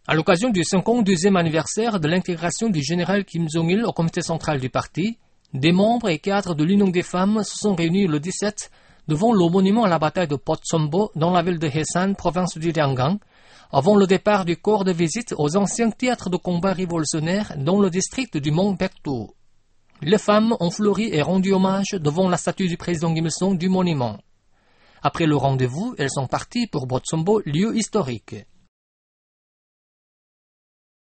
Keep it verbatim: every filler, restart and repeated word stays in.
À l'occasion du cinquante-deuxième anniversaire de l'intégration du général Kim Jong-il au comité central du parti, des membres et cadres de l'Union des femmes se sont réunis le dix-sept devant le monument à la bataille de Potsombo dans la ville de Hesan, province du Lianggang, avant le départ du corps de visite aux anciens théâtres de combat révolutionnaires dans le district du Mont Baekdo. Les femmes ont fleuri et rendu hommage devant la statue du président Kim Il-sung du monument. Après le rendez-vous, elles sont parties pour Potsombo, lieu historique.